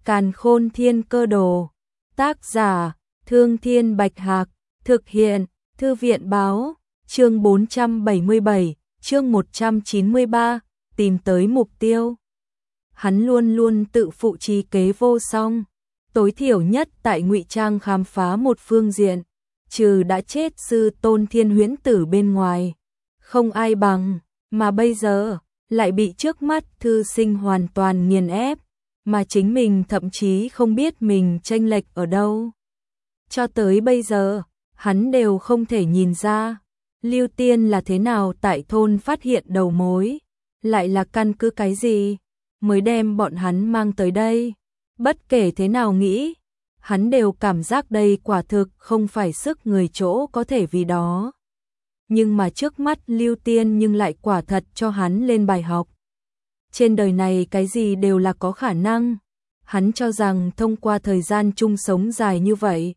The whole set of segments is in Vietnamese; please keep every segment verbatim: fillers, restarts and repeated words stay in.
Càn Khôn Thiên Cơ Đồ. Tác giả: Thương Thiên Bạch Hạc. Thực hiện: Thư viện Báo. Chương bốn trăm bảy mươi bảy, chương một trăm chín mươi ba, tìm tới mục tiêu. Hắn luôn luôn tự phụ trí kế vô song, tối thiểu nhất tại ngụy trang khám phá một phương diện, trừ đã chết sư tôn Thiên Huyễn Tử bên ngoài, không ai bằng, mà bây giờ lại bị trước mắt thư sinh hoàn toàn nghiền ép, mà chính mình thậm chí không biết mình chênh lệch ở đâu. Cho tới bây giờ, hắn đều không thể nhìn ra Lưu Tiên là thế nào tại thôn phát hiện đầu mối, lại là căn cứ cái gì mới đem bọn hắn mang tới đây. Bất kể thế nào nghĩ, hắn đều cảm giác đây quả thực không phải sức người chỗ có thể vì đó. Nhưng mà trước mắt Lưu Tiên nhưng lại quả thật cho hắn lên bài học. Trên đời này cái gì đều là có khả năng. Hắn cho rằng thông qua thời gian chung sống dài như vậy,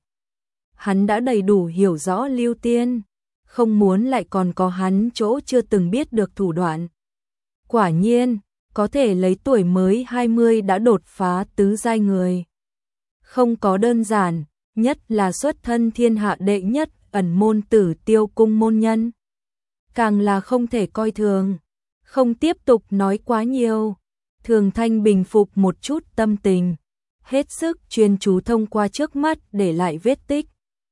hắn đã đầy đủ hiểu rõ Lưu Tiên, không muốn lại còn có hắn chỗ chưa từng biết được thủ đoạn. Quả nhiên, có thể lấy tuổi mới hai mươi đã đột phá tứ giai người. Không có đơn giản, nhất là xuất thân thiên hạ đệ nhất ẩn môn Tử Tiêu cung môn nhân. Càng là không thể coi thường. Không tiếp tục nói quá nhiều, Thường Thanh bình phục một chút tâm tình, hết sức chuyên chú thông qua trước mắt để lại vết tích.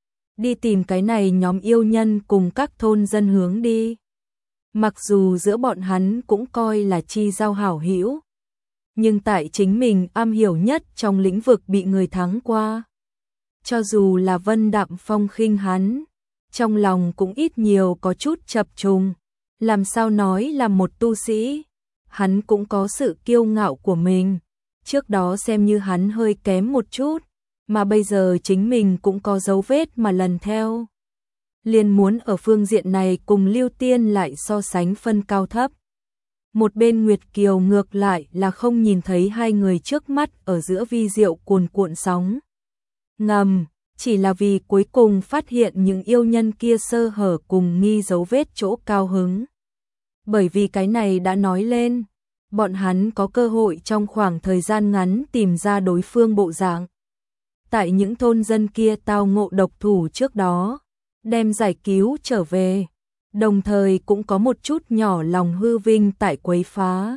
Đi tìm cái này nhóm yêu nhân cùng các thôn dân hướng đi. Mặc dù giữa bọn hắn cũng coi là chi giao hảo hữu, nhưng tại chính mình am hiểu nhất trong lĩnh vực bị người thắng qua. Cho dù là Vân Đạm Phong khinh hắn, trong lòng cũng ít nhiều có chút chập trùng. Làm sao nói là một tu sĩ, hắn cũng có sự kiêu ngạo của mình. Trước đó xem như hắn hơi kém một chút, mà bây giờ chính mình cũng có dấu vết mà lần theo. Liền muốn ở phương diện này cùng Lưu Tiên lại so sánh phân cao thấp. Một bên Nguyệt Kiều ngược lại là không nhìn thấy hai người trước mắt ở giữa vi diệu cuồn cuộn sóng ngầm, chỉ là vì cuối cùng phát hiện những yêu nhân kia sơ hở cùng nghi dấu vết chỗ cao hứng. Bởi vì cái này đã nói lên, bọn hắn có cơ hội trong khoảng thời gian ngắn tìm ra đối phương bộ dạng. Tại những thôn dân kia tao ngộ độc thủ trước đó, đem giải cứu trở về, đồng thời cũng có một chút nhỏ lòng hư vinh tại quấy phá.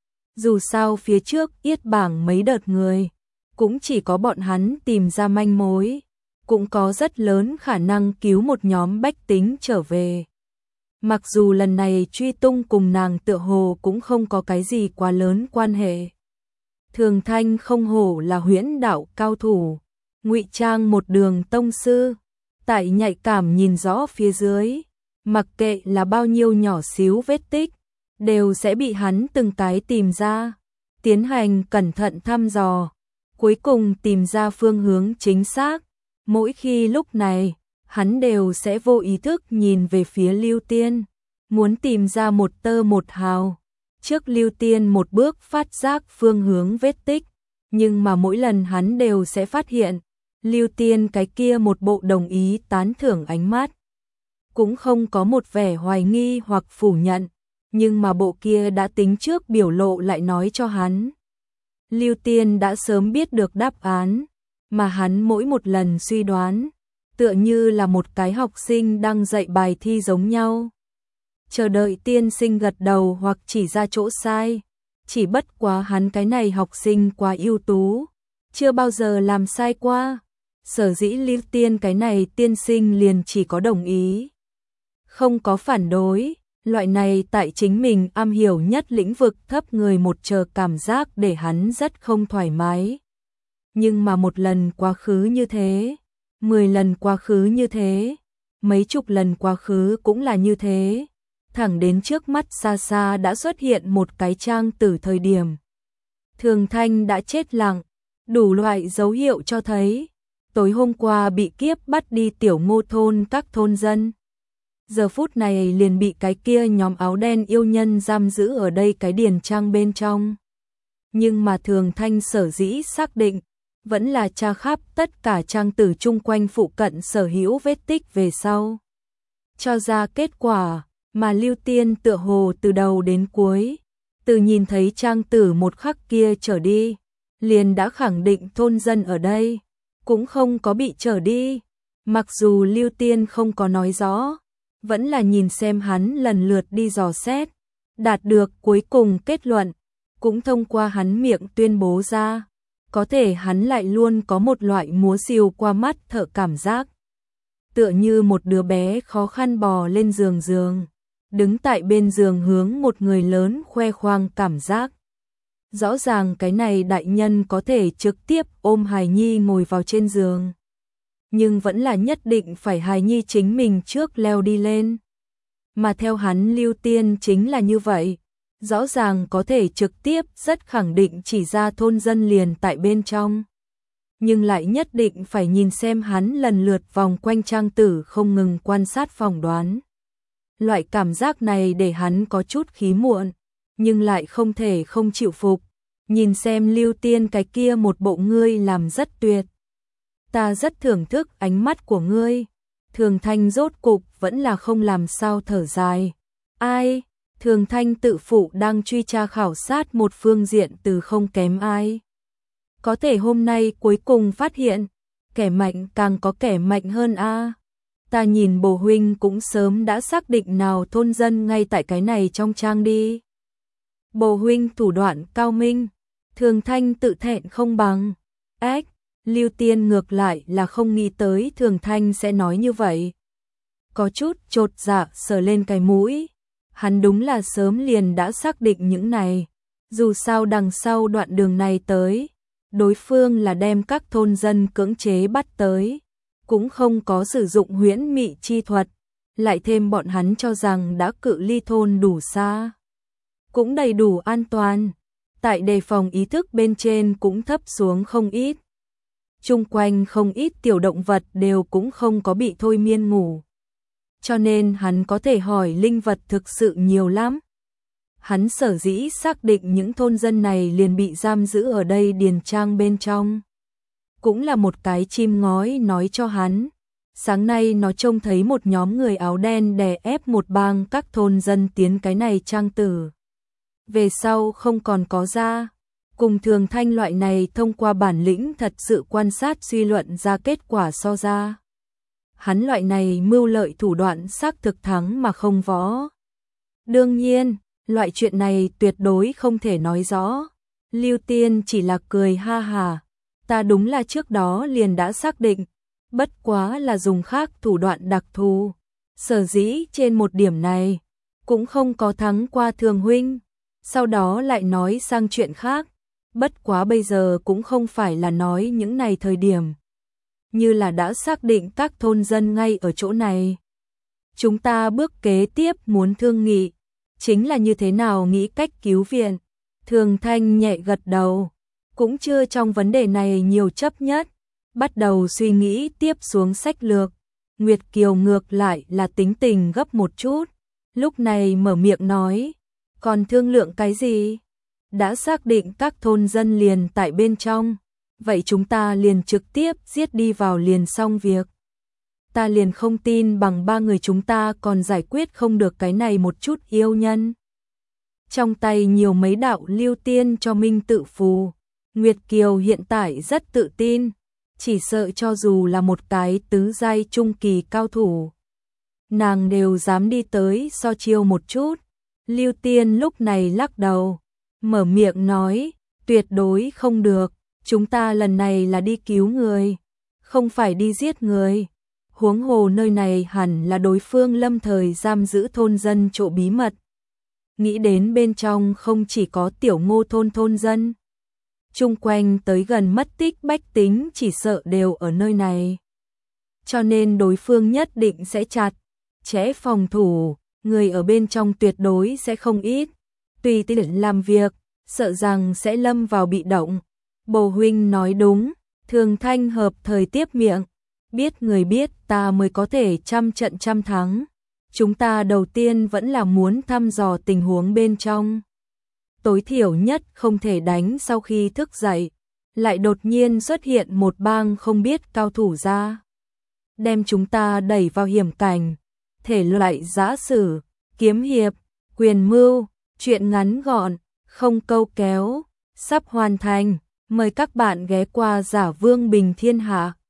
Dù sao phía trước yết bảng mấy đợt người, cũng chỉ có bọn hắn tìm ra manh mối, cũng có rất lớn khả năng cứu một nhóm bách tính trở về. Mặc dù lần này truy tung cùng nàng tựa hồ cũng không có cái gì quá lớn quan hệ. Thường Thanh không hổ là huyễn đạo cao thủ, ngụy trang một đường tông sư, tại nhạy cảm nhìn rõ phía dưới, mặc kệ là bao nhiêu nhỏ xíu vết tích, đều sẽ bị hắn từng cái tìm ra, tiến hành cẩn thận thăm dò, cuối cùng tìm ra phương hướng chính xác. Mỗi khi lúc này, hắn đều sẽ vô ý thức nhìn về phía Lưu Tiên, muốn tìm ra một tơ một hào. Trước Lưu Tiên một bước phát giác phương hướng vết tích, nhưng mà mỗi lần hắn đều sẽ phát hiện, Lưu Tiên cái kia một bộ đồng ý tán thưởng ánh mắt. Cũng không có một vẻ hoài nghi hoặc phủ nhận, nhưng mà bộ kia đã tính trước biểu lộ lại nói cho hắn. Lưu Tiên đã sớm biết được đáp án, mà hắn mỗi một lần suy đoán, tựa như là một cái học sinh đang dạy bài thi giống nhau. Chờ đợi tiên sinh gật đầu hoặc chỉ ra chỗ sai, chỉ bất quá hắn cái này học sinh quá ưu tú, chưa bao giờ làm sai qua. Sở dĩ Lưu Tiên cái này tiên sinh liền chỉ có đồng ý, không có phản đối. Loại này tại chính mình am hiểu nhất lĩnh vực thấp người một chờ cảm giác để hắn rất không thoải mái. Nhưng mà một lần quá khứ như thế, mười lần quá khứ như thế, mấy chục lần quá khứ cũng là như thế, thẳng đến trước mắt xa xa đã xuất hiện một cái trang tử thời điểm. Thường Thanh đã chết lặng, đủ loại dấu hiệu cho thấy, tối hôm qua bị kiếp bắt đi Tiểu Ngô thôn các thôn dân. Giờ phút này liền bị cái kia nhóm áo đen yêu nhân giam giữ ở đây cái điền trang bên trong. Nhưng mà Thường Thanh sở dĩ xác định, vẫn là tra khắp tất cả trang tử chung quanh phụ cận sở hữu vết tích về sau. Cho ra kết quả, mà Lưu Tiên tựa hồ từ đầu đến cuối, từ nhìn thấy trang tử một khắc kia trở đi, liền đã khẳng định thôn dân ở đây cũng không có bị trở đi. Mặc dù Lưu Tiên không có nói rõ, vẫn là nhìn xem hắn lần lượt đi dò xét, đạt được cuối cùng kết luận, cũng thông qua hắn miệng tuyên bố ra, có thể hắn lại luôn có một loại múa xìu qua mắt thợ cảm giác. Tựa như một đứa bé khó khăn bò lên giường giường, đứng tại bên giường hướng một người lớn khoe khoang cảm giác. Rõ ràng cái này đại nhân có thể trực tiếp ôm hài nhi ngồi vào trên giường, nhưng vẫn là nhất định phải hài nhi chính mình trước leo đi lên. Mà theo hắn Lưu Tiên chính là như vậy, rõ ràng có thể trực tiếp rất khẳng định chỉ ra thôn dân liền tại bên trong. Nhưng lại nhất định phải nhìn xem hắn lần lượt vòng quanh trang tử không ngừng quan sát phỏng đoán. Loại cảm giác này để hắn có chút khí muộn, nhưng lại không thể không chịu phục. Nhìn xem Lưu Tiên cái kia một bộ ngươi làm rất tuyệt. Ta rất thưởng thức ánh mắt của ngươi. Thường Thanh rốt cục vẫn là không làm sao thở dài. Ai? Thường Thanh tự phụ đang truy tra khảo sát một phương diện từ không kém ai. Có thể hôm nay cuối cùng phát hiện, kẻ mạnh càng có kẻ mạnh hơn a. Ta nhìn Bồ huynh cũng sớm đã xác định nào thôn dân ngay tại cái này trong trang đi. Bồ huynh thủ đoạn cao minh, Thường Thanh tự thẹn không bằng. Ếch, Lưu Tiên ngược lại là không nghĩ tới Thường Thanh sẽ nói như vậy. Có chút chột dạ sờ lên cái mũi. Hắn đúng là sớm liền đã xác định những này. Dù sao đằng sau đoạn đường này tới, đối phương là đem các thôn dân cưỡng chế bắt tới, cũng không có sử dụng huyễn mị chi thuật, lại thêm bọn hắn cho rằng đã cự ly thôn đủ xa, cũng đầy đủ an toàn, tại đề phòng ý thức bên trên cũng thấp xuống không ít. Chung quanh không ít tiểu động vật đều cũng không có bị thôi miên ngủ, cho nên hắn có thể hỏi linh vật thực sự nhiều lắm. Hắn sở dĩ xác định những thôn dân này liền bị giam giữ ở đây điền trang bên trong. Cũng là một cái chim ngói nói cho hắn. Sáng nay nó trông thấy một nhóm người áo đen đè ép một bang các thôn dân tiến cái này trang tử. Về sau không còn có ra. Cùng Thường Thanh loại này thông qua bản lĩnh thật sự quan sát suy luận ra kết quả so ra. Hắn loại này mưu lợi thủ đoạn xác thực thắng mà không võ. Đương nhiên, loại chuyện này tuyệt đối không thể nói rõ. Lưu Tiên chỉ là cười ha hà. Ta đúng là trước đó liền đã xác định, bất quá là dùng khác thủ đoạn đặc thù. Sở dĩ trên một điểm này, cũng không có thắng qua Thường huynh. Sau đó lại nói sang chuyện khác, bất quá bây giờ cũng không phải là nói những này thời điểm. Như là đã xác định các thôn dân ngay ở chỗ này. Chúng ta bước kế tiếp muốn thương nghị, chính là như thế nào nghĩ cách cứu viện. Thường Thanh nhẹ gật đầu, cũng chưa trong vấn đề này nhiều chấp nhất, bắt đầu suy nghĩ tiếp xuống sách lược. Nguyệt Kiều ngược lại là tính tình gấp một chút, lúc này mở miệng nói, còn thương lượng cái gì? Đã xác định các thôn dân liền tại bên trong, vậy chúng ta liền trực tiếp giết đi vào liền xong việc. Ta liền không tin bằng ba người chúng ta còn giải quyết không được cái này một chút yêu nhân. Trong tay nhiều mấy đạo lưu tiên cho minh tự phù, Nguyệt Kiều hiện tại rất tự tin, chỉ sợ cho dù là một cái tứ giai trung kỳ cao thủ, nàng đều dám đi tới so chiêu một chút. Lưu Tiên lúc này lắc đầu, mở miệng nói, tuyệt đối không được, chúng ta lần này là đi cứu người, không phải đi giết người. Huống hồ nơi này hẳn là đối phương lâm thời giam giữ thôn dân chỗ bí mật. Nghĩ đến bên trong không chỉ có tiểu Ngô thôn thôn dân, chung quanh tới gần mất tích bách tính chỉ sợ đều ở nơi này. Cho nên đối phương nhất định sẽ chặt chẽ phòng thủ, người ở bên trong tuyệt đối sẽ không ít. Tùy tiện làm việc, sợ rằng sẽ lâm vào bị động. Bồ huynh nói đúng, Thường Thanh hợp thời tiếp miệng. Biết người biết ta mới có thể trăm trận trăm thắng. Chúng ta đầu tiên vẫn là muốn thăm dò tình huống bên trong. Tối thiểu nhất không thể đánh sau khi thức dậy. Lại đột nhiên xuất hiện một bang không biết cao thủ ra. Đem chúng ta đẩy vào hiểm cảnh. Thể loại giã sử, kiếm hiệp, quyền mưu, chuyện ngắn gọn, không câu kéo, sắp hoàn thành. Mời các bạn ghé qua Giả Vương Bình Thiên Hạ.